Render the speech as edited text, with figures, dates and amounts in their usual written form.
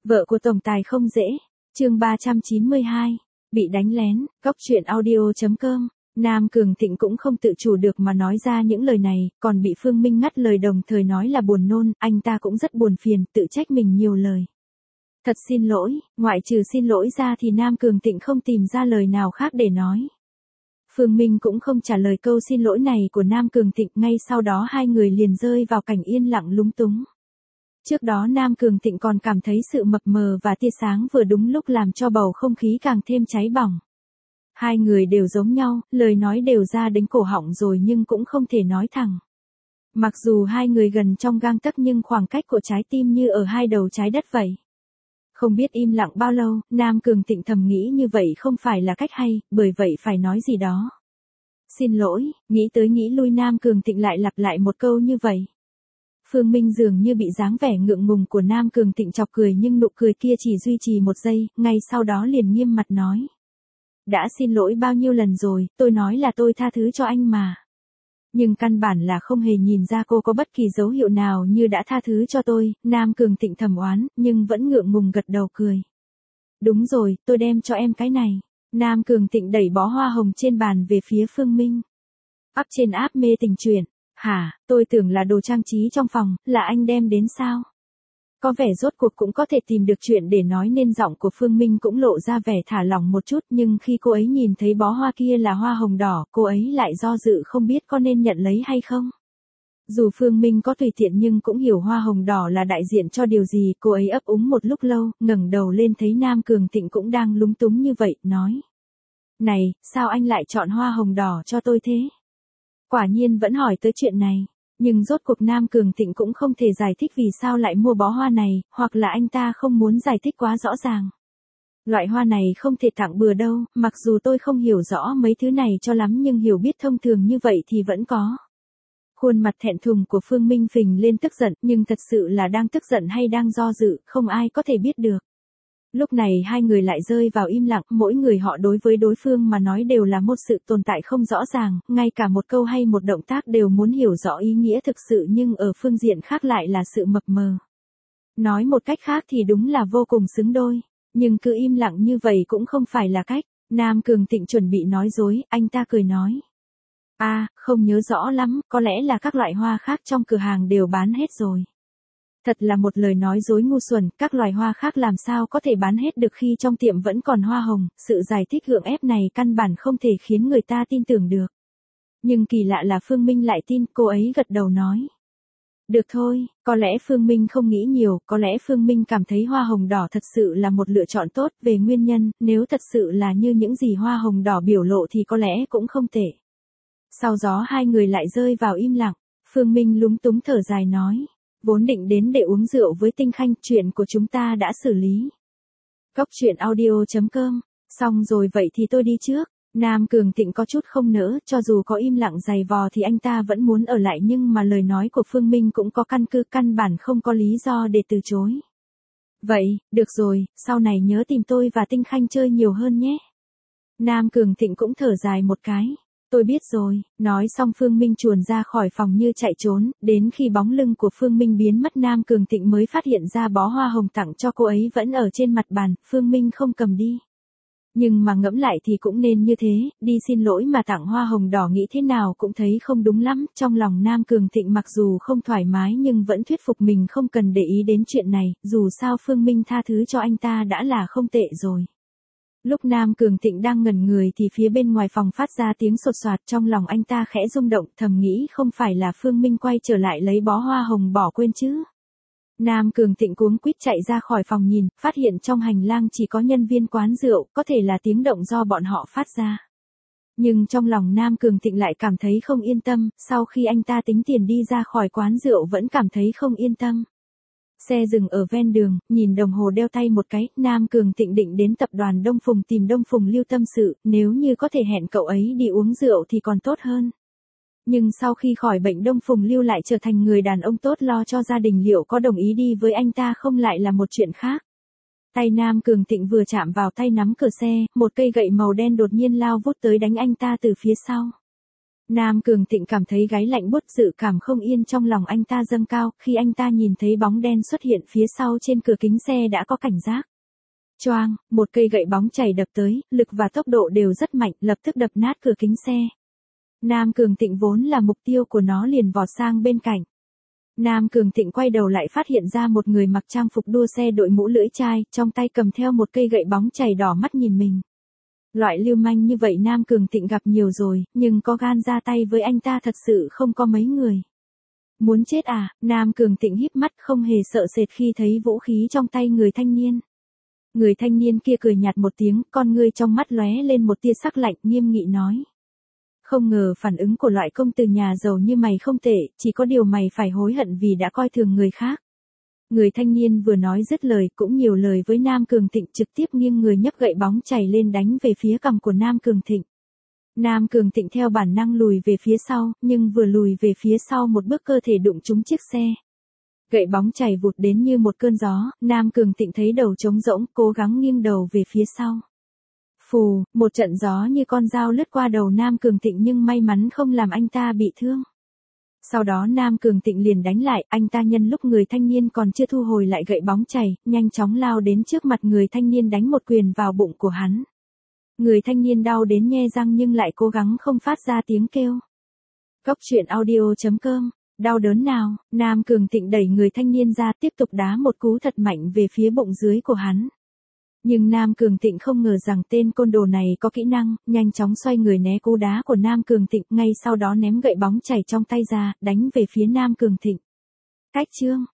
Vợ của tổng tài không dễ. Chương 392. Bị đánh lén. Góc truyện audio.com. Nam Cường Thịnh cũng không tự chủ được mà nói ra những lời này, còn bị Phương Minh ngắt lời đồng thời nói là buồn nôn, anh ta cũng rất buồn phiền, tự trách mình nhiều lời. Thật xin lỗi, ngoại trừ xin lỗi ra thì Nam Cường Thịnh không tìm ra lời nào khác để nói. Phương Minh cũng không trả lời câu xin lỗi này của Nam Cường Thịnh, ngay sau đó hai người liền rơi vào cảnh yên lặng lúng túng. Trước đó Nam Cường Thịnh còn cảm thấy sự mập mờ và tia sáng vừa đúng lúc làm cho bầu không khí càng thêm cháy bỏng. Hai người đều giống nhau, lời nói đều ra đến cổ họng rồi nhưng cũng không thể nói thẳng. Mặc dù hai người gần trong gang tấc nhưng khoảng cách của trái tim như ở hai đầu trái đất vậy. Không biết im lặng bao lâu, Nam Cường Thịnh thầm nghĩ như vậy không phải là cách hay, bởi vậy phải nói gì đó. Xin lỗi, nghĩ tới nghĩ lui Nam Cường Thịnh lại lặp lại một câu như vậy. Phương Minh dường như bị dáng vẻ ngượng ngùng của Nam Cường Thịnh chọc cười nhưng nụ cười kia chỉ duy trì một giây, ngay sau đó liền nghiêm mặt nói. Đã xin lỗi bao nhiêu lần rồi, tôi nói là tôi tha thứ cho anh mà. Nhưng căn bản là không hề nhìn ra cô có bất kỳ dấu hiệu nào như đã tha thứ cho tôi, Nam Cường Thịnh thầm oán, nhưng vẫn ngượng ngùng gật đầu cười. Đúng rồi, tôi đem cho em cái này. Nam Cường Thịnh đẩy bó hoa hồng trên bàn về phía Phương Minh. Up trên app mê tình truyện. Hả, tôi tưởng là đồ trang trí trong phòng, là anh đem đến sao? Có vẻ rốt cuộc cũng có thể tìm được chuyện để nói nên giọng của Phương Minh cũng lộ ra vẻ thả lỏng một chút, nhưng khi cô ấy nhìn thấy bó hoa kia là hoa hồng đỏ, cô ấy lại do dự không biết có nên nhận lấy hay không. Dù Phương Minh có tùy tiện nhưng cũng hiểu hoa hồng đỏ là đại diện cho điều gì, cô ấy ấp úng một lúc lâu, ngẩng đầu lên thấy Nam Cường Thịnh cũng đang lúng túng như vậy, nói. Này, sao anh lại chọn hoa hồng đỏ cho tôi thế? Quả nhiên vẫn hỏi tới chuyện này. Nhưng rốt cuộc Nam Cường Thịnh cũng không thể giải thích vì sao lại mua bó hoa này, hoặc là anh ta không muốn giải thích quá rõ ràng. Loại hoa này không thể tặng bừa đâu, mặc dù tôi không hiểu rõ mấy thứ này cho lắm nhưng hiểu biết thông thường như vậy thì vẫn có. Khuôn mặt thẹn thùng của Phương Minh phình lên tức giận, nhưng thật sự là đang tức giận hay đang do dự, không ai có thể biết được. Lúc này hai người lại rơi vào im lặng, mỗi người họ đối với đối phương mà nói đều là một sự tồn tại không rõ ràng, ngay cả một câu hay một động tác đều muốn hiểu rõ ý nghĩa thực sự nhưng ở phương diện khác lại là sự mập mờ. Nói một cách khác thì đúng là vô cùng xứng đôi, nhưng cứ im lặng như vậy cũng không phải là cách. Nam Cường Thịnh chuẩn bị nói dối, anh ta cười nói. Không nhớ rõ lắm, có lẽ là các loại hoa khác trong cửa hàng đều bán hết rồi. Thật là một lời nói dối ngu xuẩn, các loài hoa khác làm sao có thể bán hết được khi trong tiệm vẫn còn hoa hồng, sự giải thích gượng ép này căn bản không thể khiến người ta tin tưởng được. Nhưng kỳ lạ là Phương Minh lại tin, cô ấy gật đầu nói. Được thôi, có lẽ Phương Minh không nghĩ nhiều, có lẽ Phương Minh cảm thấy hoa hồng đỏ thật sự là một lựa chọn tốt, về nguyên nhân, nếu thật sự là như những gì hoa hồng đỏ biểu lộ thì có lẽ cũng không tệ. Sau đó hai người lại rơi vào im lặng, Phương Minh lúng túng thở dài nói. Vốn định đến để uống rượu với Tinh Khanh, chuyện của chúng ta đã xử lý. Góc truyện audio.com, xong rồi vậy thì tôi đi trước. Nam Cường Thịnh có chút không nỡ, cho dù có im lặng giày vò thì anh ta vẫn muốn ở lại nhưng mà lời nói của Phương Minh cũng có căn cứ, căn bản không có lý do để từ chối. Vậy, được rồi, sau này nhớ tìm tôi và Tinh Khanh chơi nhiều hơn nhé. Nam Cường Thịnh cũng thở dài một cái. Tôi biết rồi, nói xong Phương Minh chuồn ra khỏi phòng như chạy trốn, đến khi bóng lưng của Phương Minh biến mất Nam Cường Thịnh mới phát hiện ra bó hoa hồng tặng cho cô ấy vẫn ở trên mặt bàn, Phương Minh không cầm đi. Nhưng mà ngẫm lại thì cũng nên như thế, đi xin lỗi mà tặng hoa hồng đỏ nghĩ thế nào cũng thấy không đúng lắm, trong lòng Nam Cường Thịnh mặc dù không thoải mái nhưng vẫn thuyết phục mình không cần để ý đến chuyện này, dù sao Phương Minh tha thứ cho anh ta đã là không tệ rồi. Lúc Nam Cường Thịnh đang ngẩn người thì phía bên ngoài phòng phát ra tiếng sột soạt, trong lòng anh ta khẽ rung động, thầm nghĩ không phải là Phương Minh quay trở lại lấy bó hoa hồng bỏ quên chứ. Nam Cường Thịnh cuống quýt chạy ra khỏi phòng nhìn, phát hiện trong hành lang chỉ có nhân viên quán rượu, có thể là tiếng động do bọn họ phát ra. Nhưng trong lòng Nam Cường Thịnh lại cảm thấy không yên tâm, sau khi anh ta tính tiền đi ra khỏi quán rượu vẫn cảm thấy không yên tâm. Xe dừng ở ven đường, nhìn đồng hồ đeo tay một cái, Nam Cường Thịnh định đến tập đoàn Đông Phùng tìm Đông Phùng Lưu tâm sự, nếu như có thể hẹn cậu ấy đi uống rượu thì còn tốt hơn. Nhưng sau khi khỏi bệnh Đông Phùng Lưu lại trở thành người đàn ông tốt lo cho gia đình, liệu có đồng ý đi với anh ta không lại là một chuyện khác. Tay Nam Cường Thịnh vừa chạm vào tay nắm cửa xe, một cây gậy màu đen đột nhiên lao vút tới đánh anh ta từ phía sau. Nam Cường Thịnh cảm thấy gáy lạnh buốt, dự cảm không yên trong lòng anh ta dâng cao, khi anh ta nhìn thấy bóng đen xuất hiện phía sau trên cửa kính xe đã có cảnh giác. Choang, một cây gậy bóng chảy đập tới, lực và tốc độ đều rất mạnh, lập tức đập nát cửa kính xe. Nam Cường Thịnh vốn là mục tiêu của nó liền vọt sang bên cạnh. Nam Cường Thịnh quay đầu lại phát hiện ra một người mặc trang phục đua xe đội mũ lưỡi chai, trong tay cầm theo một cây gậy bóng chảy đỏ mắt nhìn mình. Loại lưu manh như vậy Nam Cường Thịnh gặp nhiều rồi, nhưng có gan ra tay với anh ta thật sự không có mấy người. Muốn chết à? Nam Cường Thịnh híp mắt không hề sợ sệt khi thấy vũ khí trong tay người thanh niên. Người thanh niên kia cười nhạt một tiếng, con ngươi trong mắt lóe lên một tia sắc lạnh, nghiêm nghị nói. Không ngờ phản ứng của loại công từ nhà giàu như mày không tệ, chỉ có điều mày phải hối hận vì đã coi thường người khác. Người thanh niên vừa nói dứt lời cũng nhiều lời với Nam Cường Thịnh, trực tiếp nghiêng người nhấc gậy bóng chảy lên đánh về phía cằm của Nam Cường Thịnh. Nam Cường Thịnh theo bản năng lùi về phía sau, nhưng vừa lùi về phía sau một bước cơ thể đụng trúng chiếc xe. Gậy bóng chảy vụt đến như một cơn gió, Nam Cường Thịnh thấy đầu trống rỗng, cố gắng nghiêng đầu về phía sau. Phù, một trận gió như con dao lướt qua đầu Nam Cường Thịnh nhưng may mắn không làm anh ta bị thương. Sau đó Nam Cường Thịnh liền đánh lại, anh ta nhân lúc người thanh niên còn chưa thu hồi lại gậy bóng chảy, nhanh chóng lao đến trước mặt người thanh niên đánh một quyền vào bụng của hắn. Người thanh niên đau đến nhe răng nhưng lại cố gắng không phát ra tiếng kêu. Cốc truyện audio.com, đau đớn nào, Nam Cường Thịnh đẩy người thanh niên ra tiếp tục đá một cú thật mạnh về phía bụng dưới của hắn. Nhưng Nam Cường Thịnh không ngờ rằng tên côn đồ này có kỹ năng, nhanh chóng xoay người né cú đá của Nam Cường Thịnh, ngay sau đó ném gậy bóng chảy trong tay ra, đánh về phía Nam Cường Thịnh. Cách chương